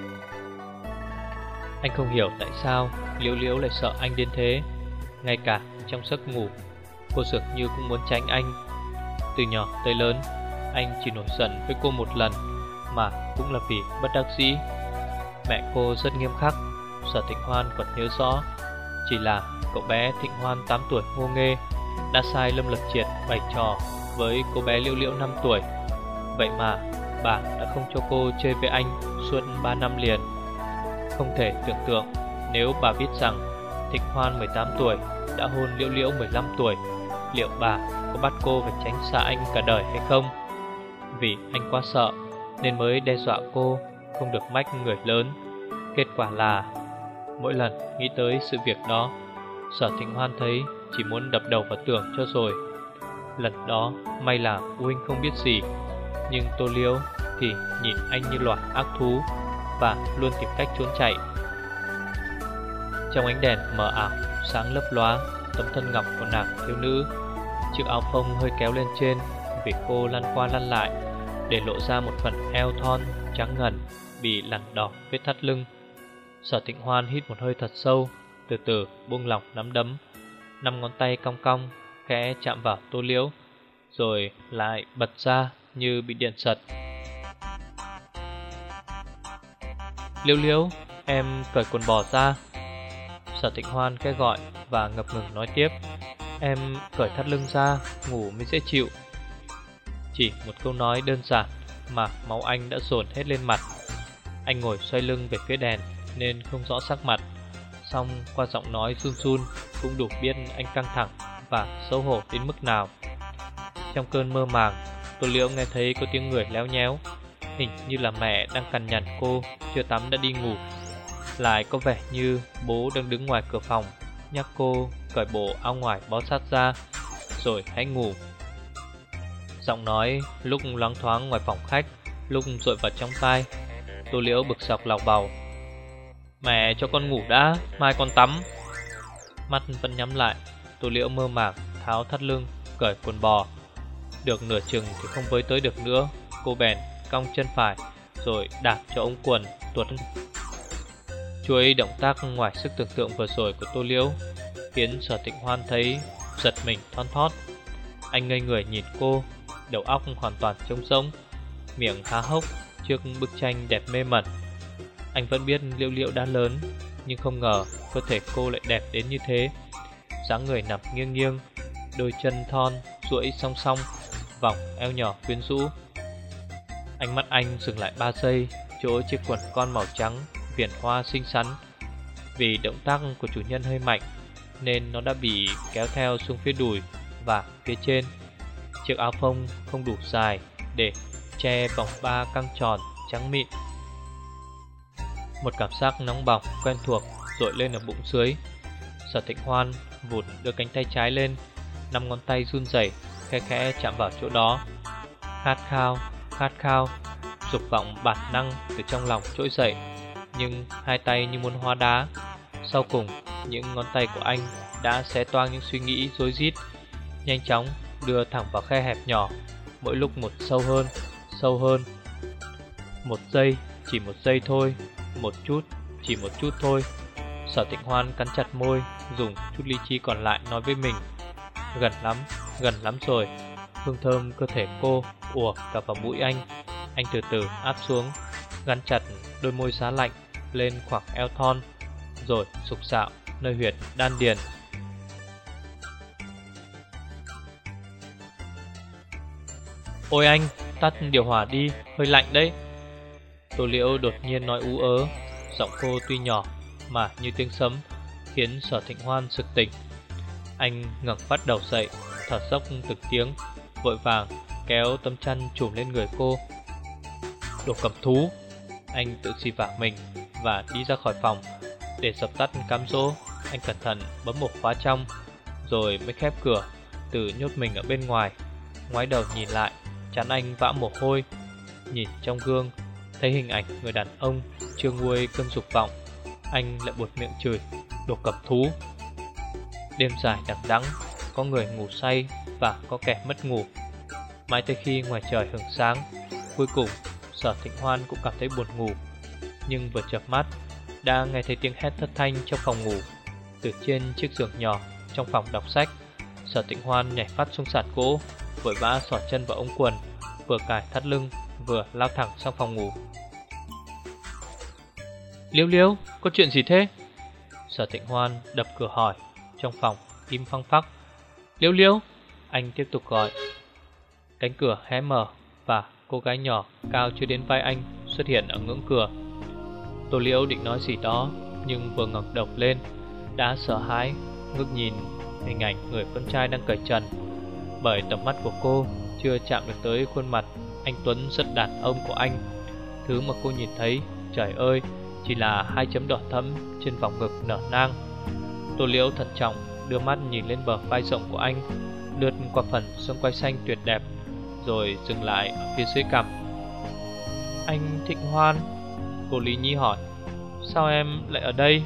Anh không hiểu tại sao Liễu Liễu lại sợ anh đến thế. Ngay cả trong giấc ngủ, cô dường như cũng muốn tránh anh. Từ nhỏ tới lớn, anh chỉ nổi giận với cô một lần, mà cũng là vì bất đắc dĩ. Mẹ cô rất nghiêm khắc, Sở Thịnh Hoan còn nhớ rõ. Chỉ là cậu bé Thịnh Hoan tám tuổi ngô nghê đã sai Lâm Lập Triệt bày trò với cô bé Liễu Liễu năm tuổi. Vậy mà bà đã không cho cô chơi với anh suốt ba năm liền. Không thể tưởng tượng nếu bà biết rằng Thịnh Hoan mười tám tuổi đã hôn Liễu Liễu mười lăm tuổi, liệu bà có bắt cô phải tránh xa anh cả đời hay không? Vì anh quá sợ nên mới đe dọa cô không được mách người lớn. Kết quả là mỗi lần nghĩ tới sự việc đó, Sở Thịnh Hoan thấy chỉ muốn đập đầu vào tường cho rồi. Lần đó may là U Huynh không biết gì, nhưng Tô Liễu thì nhìn anh như loài ác thú và luôn tìm cách trốn chạy. Trong ánh đèn mờ ảo sáng lấp lóa tấm thân ngọc của nàng thiếu nữ. Chiếc áo phông hơi kéo lên trên vì cô lăn qua lăn lại, để lộ ra một phần eo thon trắng ngần bị lằn đỏ vết thắt lưng. Sở Thịnh Hoan hít một hơi thật sâu, từ từ buông lỏng nắm đấm. Năm ngón tay cong cong khẽ chạm vào Tô Liễu, rồi lại bật ra như bị điện giật. Liễu Liễu, em cởi quần bò ra. Sở Thịnh Hoan khẽ gọi và ngập ngừng nói tiếp. Em cởi thắt lưng ra, ngủ mới dễ chịu. Chỉ một câu nói đơn giản mà máu anh đã dồn hết lên mặt. Anh ngồi xoay lưng về phía đèn nên không rõ sắc mặt, song qua giọng nói run run cũng đủ biết anh căng thẳng và xấu hổ đến mức nào. Trong cơn mơ màng, Tô Liễu nghe thấy có tiếng người léo nhéo, hình như là mẹ đang cằn nhằn cô chưa tắm đã đi ngủ. Lại có vẻ như bố đang đứng ngoài cửa phòng nhắc cô cởi bộ áo ngoài bó sát ra, rồi hãy ngủ. Giọng nói lúc loáng thoáng ngoài phòng khách, lúc dội vào trong tai. Tô Liễu bực sọc lào bào. Mẹ cho con ngủ đã, mai con tắm. Mắt vẫn nhắm lại, Tô Liễu mơ màng tháo thắt lưng, cởi quần bò. Được nửa chừng thì không với tới được nữa, cô bèn cong chân phải rồi đạp cho ống quần tuột. Chuỗi động tác ngoài sức tưởng tượng vừa rồi của Tô Liễu khiến Sở Thịnh Hoan thấy giật mình thon thót. Anh ngây người nhìn cô, đầu óc hoàn toàn trống rỗng, miệng há hốc trước bức tranh đẹp mê mẩn. Anh vẫn biết Liễu Liễu đã lớn, nhưng không ngờ cơ thể cô lại đẹp đến như thế. Dáng người nằm nghiêng nghiêng, đôi chân thon duỗi song song, vòng eo nhỏ quyến rũ. Ánh mắt anh dừng lại ba giây chỗ chiếc quần con màu trắng viền hoa xinh xắn. Vì động tác của chủ nhân hơi mạnh nên nó đã bị kéo theo xuống phía đùi và phía trên. Chiếc áo phông không đủ dài để che vòng ba căng tròn trắng mịn. Một cảm giác nóng bỏng quen thuộc dội lên ở bụng dưới. Sở Thịnh Hoan vụt đưa cánh tay trái lên, năm ngón tay run rẩy khẽ khẽ chạm vào chỗ đó. Khát khao, khát khao, dục vọng bản năng từ trong lòng trỗi dậy. Nhưng hai tay như muốn hóa đá. Sau cùng, những ngón tay của anh đã xé toang những suy nghĩ rối rít, nhanh chóng đưa thẳng vào khe hẹp nhỏ mỗi lúc một sâu hơn, sâu hơn. Một giây, chỉ một giây thôi. Một chút, chỉ một chút thôi. Sở Thịnh Hoan cắn chặt môi, dùng chút lý trí còn lại nói với mình: gần lắm, gần lắm rồi. Hương thơm cơ thể cô ùa cả vào mũi anh. Anh từ từ áp xuống, gắn chặt đôi môi giá lạnh lên khoảng eo thon, rồi sục sạo nơi huyệt đan điền. Ôi anh, tắt điều hòa đi, hơi lạnh đấy. Tô Liễu đột nhiên nói ú ớ. Giọng cô tuy nhỏ mà như tiếng sấm, khiến Sở Thịnh Hoan sực tỉnh. Anh ngẩng phát đầu dậy, thở dốc từng tiếng, vội vàng kéo tấm chăn trùm lên người cô. Đồ cầm thú! Anh tự xì vả mình và đi ra khỏi phòng. Để dập tắt cám dỗ, anh cẩn thận bấm một khóa trong, rồi mới khép cửa, tự nhốt mình ở bên ngoài. Ngoái đầu nhìn lại, trán anh vã mồ hôi. Nhìn trong gương, thấy hình ảnh người đàn ông chưa nguôi cơn dục vọng, anh lại buột miệng chửi: đồ cầm thú! Đêm dài đằng đẵng, có người ngủ say và có kẻ mất ngủ. Mãi tới khi ngoài trời hửng sáng, cuối cùng Sở Thịnh Hoan cũng cảm thấy buồn ngủ. Nhưng vừa chợp mắt, đã nghe thấy tiếng hét thất thanh trong phòng ngủ. Từ trên chiếc giường nhỏ trong phòng đọc sách, Sở Thịnh Hoan nhảy phát xuống sàn gỗ, vội vã xỏ chân vào ống quần, vừa cài thắt lưng vừa lao thẳng sang phòng ngủ. Liễu Liễu, có chuyện gì thế? Sở Thịnh Hoan đập cửa hỏi. Trong phòng im phăng phắc. Liễu Liễu, anh tiếp tục gọi. Cánh cửa hé mở và cô gái nhỏ cao chưa đến vai anh xuất hiện ở ngưỡng cửa. Tô Liễu định nói gì đó, nhưng vừa ngẩng đầu lên đã sợ hãi ngước nhìn hình ảnh người con trai đang cởi trần. Bởi tầm mắt của cô chưa chạm được tới khuôn mặt anh tuấn rất đàn ông của anh. Thứ mà cô nhìn thấy, trời ơi, chỉ là hai chấm đỏ thẫm trên vòng ngực nở nang. Tô Liễu thận trọng đưa mắt nhìn lên bờ vai rộng của anh, lướt qua phần xương quai xanh tuyệt đẹp, rồi dừng lại ở phía dưới cằm. Anh Thịnh Hoan, cô Lý Nhi hỏi, sao em lại ở đây?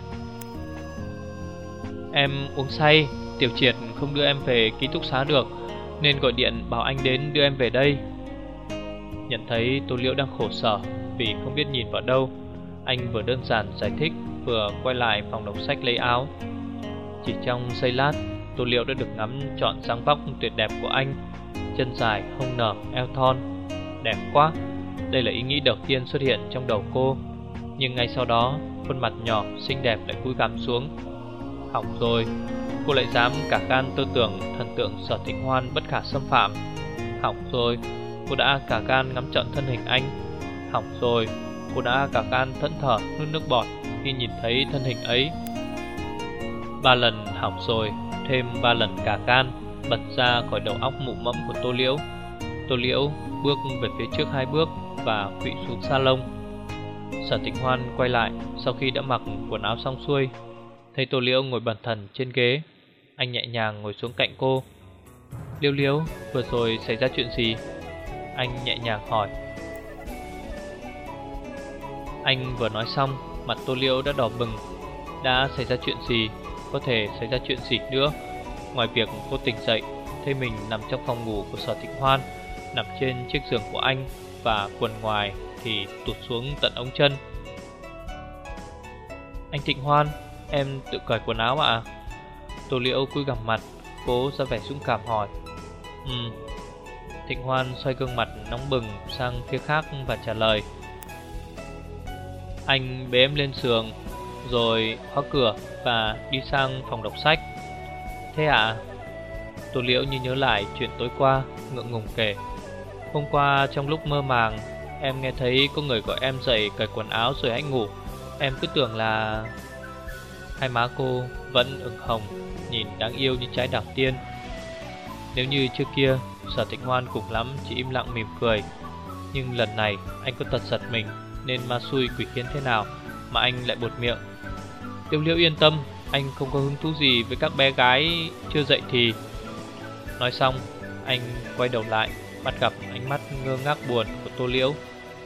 Em uống say, Tiểu Triệt không đưa em về ký túc xá được, nên gọi điện bảo anh đến đưa em về đây. Nhận thấy Tô Liễu đang khổ sở vì không biết nhìn vào đâu, anh vừa đơn giản giải thích, vừa quay lại phòng đọc sách lấy áo. Chỉ trong giây lát, Tô Liễu đã được ngắm trọn dáng vóc tuyệt đẹp của anh. Chân dài, hông nở, eo thon, đẹp quá. Đây là ý nghĩ đầu tiên xuất hiện trong đầu cô. Nhưng ngay sau đó, khuôn mặt nhỏ xinh đẹp lại cúi gằm xuống. Hỏng rồi, cô lại dám cả gan tư tưởng thần tượng Sở Thịnh Hoan bất khả xâm phạm. Hỏng rồi, cô đã cả gan ngắm trọn thân hình anh. Hỏng rồi, cô đã cả gan thẫn thờ nuốt nước bọt khi nhìn thấy thân hình ấy. Ba lần hỏng rồi, thêm ba lần cả gan bật ra khỏi đầu óc mụ mẫm của Tô Liễu. Tô Liễu bước về phía trước hai bước và khuỵu xuống salon. Sở Thịnh Hoan quay lại sau khi đã mặc quần áo xong xuôi, thấy Tô Liễu ngồi bần thần trên ghế. Anh nhẹ nhàng ngồi xuống cạnh cô. Liễu Liễu, vừa rồi xảy ra chuyện gì? Anh nhẹ nhàng hỏi. Anh vừa nói xong, mặt Tô Liễu đã đỏ bừng. Đã xảy ra chuyện gì? Có thể xảy ra chuyện gì nữa ngoài việc cô tỉnh dậy thấy mình nằm trong phòng ngủ của Sở Thịnh Hoan, nằm trên chiếc giường của anh, và quần ngoài thì tụt xuống tận ống chân. Anh Thịnh Hoan, em tự cởi quần áo ạ? À? Tô Liễu cúi gằm mặt, cố ra vẻ dũng cảm hỏi. Ừ. Thịnh Hoan xoay gương mặt nóng bừng sang phía khác và trả lời. Anh bế em lên giường, rồi khóa cửa và đi sang phòng đọc sách. Thế ạ? À? Tô Liễu như nhớ lại chuyện tối qua, ngượng ngùng kể. Hôm qua trong lúc mơ màng, em nghe thấy có người gọi em dậy cởi quần áo rồi hãy ngủ. Em cứ tưởng là... Hai má cô vẫn ửng hồng, nhìn đáng yêu như trái đào tiên. Nếu như trước kia Sở Thịnh Hoan cùng lắm chỉ im lặng mỉm cười, nhưng lần này anh có tật giật mình, nên ma xui quỷ khiến thế nào mà anh lại buột miệng. Liễu Liễu yên tâm, anh không có hứng thú gì với các bé gái chưa dậy thì. Nói xong, anh quay đầu lại, bắt gặp ánh mắt ngơ ngác buồn của Tô Liễu.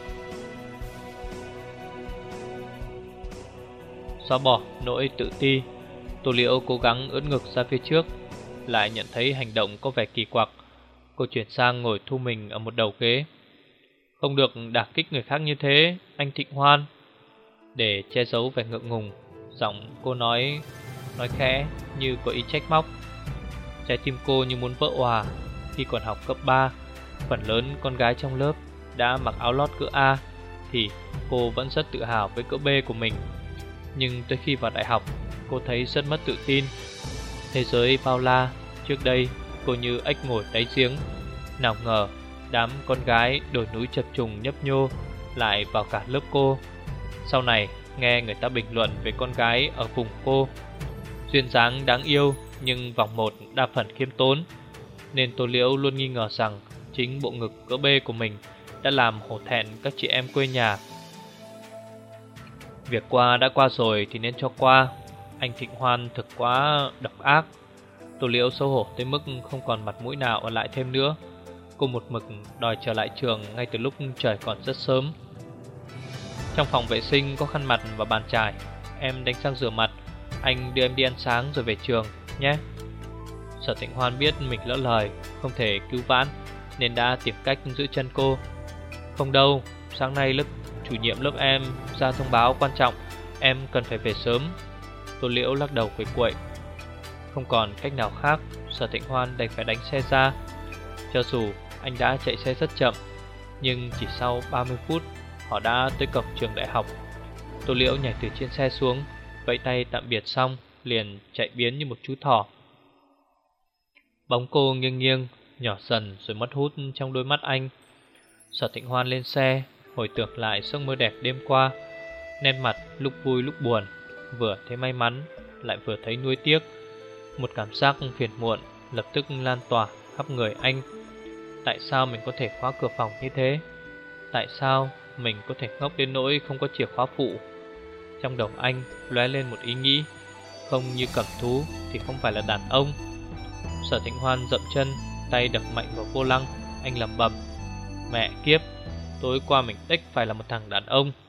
Xóa bỏ nỗi tự ti, Tô Liễu cố gắng ưỡn ngực ra phía trước, lại nhận thấy hành động có vẻ kỳ quặc. Cô chuyển sang ngồi thu mình ở một đầu ghế. Không được đả kích người khác như thế, anh Thịnh Hoan. Để che giấu vẻ ngượng ngùng, giọng cô nói Nói khẽ như có ý trách móc. Trái tim cô như muốn vỡ òa. Khi còn học cấp ba, phần lớn con gái trong lớp đã mặc áo lót cỡ A, thì cô vẫn rất tự hào với cỡ B của mình. Nhưng tới khi vào đại học, cô thấy rất mất tự tin. Thế giới bao la, trước đây cô như ếch ngồi đáy giếng. Nào ngờ đám con gái đồi núi chập trùng nhấp nhô lại vào cả lớp cô. Sau này nghe người ta bình luận về con gái ở vùng cô, duyên dáng đáng yêu nhưng vòng một đa phần khiêm tốn, nên Tô Liễu luôn nghi ngờ rằng chính bộ ngực cỡ B của mình đã làm hổ thẹn các chị em quê nhà. Việc qua đã qua rồi thì nên cho qua. Anh Thịnh Hoan thực quá độc ác. Tô Liễu xấu hổ tới mức không còn mặt mũi nào ở lại thêm nữa. Cô một mực đòi trở lại trường ngay từ lúc trời còn rất sớm. Trong phòng vệ sinh có khăn mặt và bàn chải. Em đánh răng rửa mặt, anh đưa em đi ăn sáng rồi về trường nhé. Sở Thịnh Hoan biết mình lỡ lời, không thể cứu vãn, nên đã tìm cách giữ chân cô. Không đâu, sáng nay lớp chủ nhiệm lớp em ra thông báo quan trọng, em cần phải về sớm. Tô Liễu lắc đầu quậy quậy. Không còn cách nào khác, Sở Thịnh Hoan đành phải đánh xe ra. Cho dù anh đã chạy xe rất chậm, nhưng chỉ sau ba mươi phút họ đã tới cổng trường đại học. Tô Liễu nhảy từ trên xe xuống, vẫy tay tạm biệt xong liền chạy biến như một chú thỏ. Bóng cô nghiêng nghiêng, nhỏ dần rồi mất hút trong đôi mắt anh. Sở Thịnh Hoan lên xe, hồi tưởng lại giấc mơ đẹp đêm qua. Nét mặt lúc vui lúc buồn, vừa thấy may mắn lại vừa thấy nuối tiếc. Một cảm giác phiền muộn lập tức lan tỏa khắp người anh. Tại sao mình có thể khóa cửa phòng như thế? Tại sao mình có thể ngốc đến nỗi không có chìa khóa phụ? Trong đầu anh lóe lên một ý nghĩ, không như Cẩm Thú thì không phải là đàn ông. Sở Thịnh Hoan dậm chân, tay đập mạnh vào vô lăng. Anh lẩm bẩm, mẹ kiếp, tối qua mình đếch phải là một thằng đàn ông.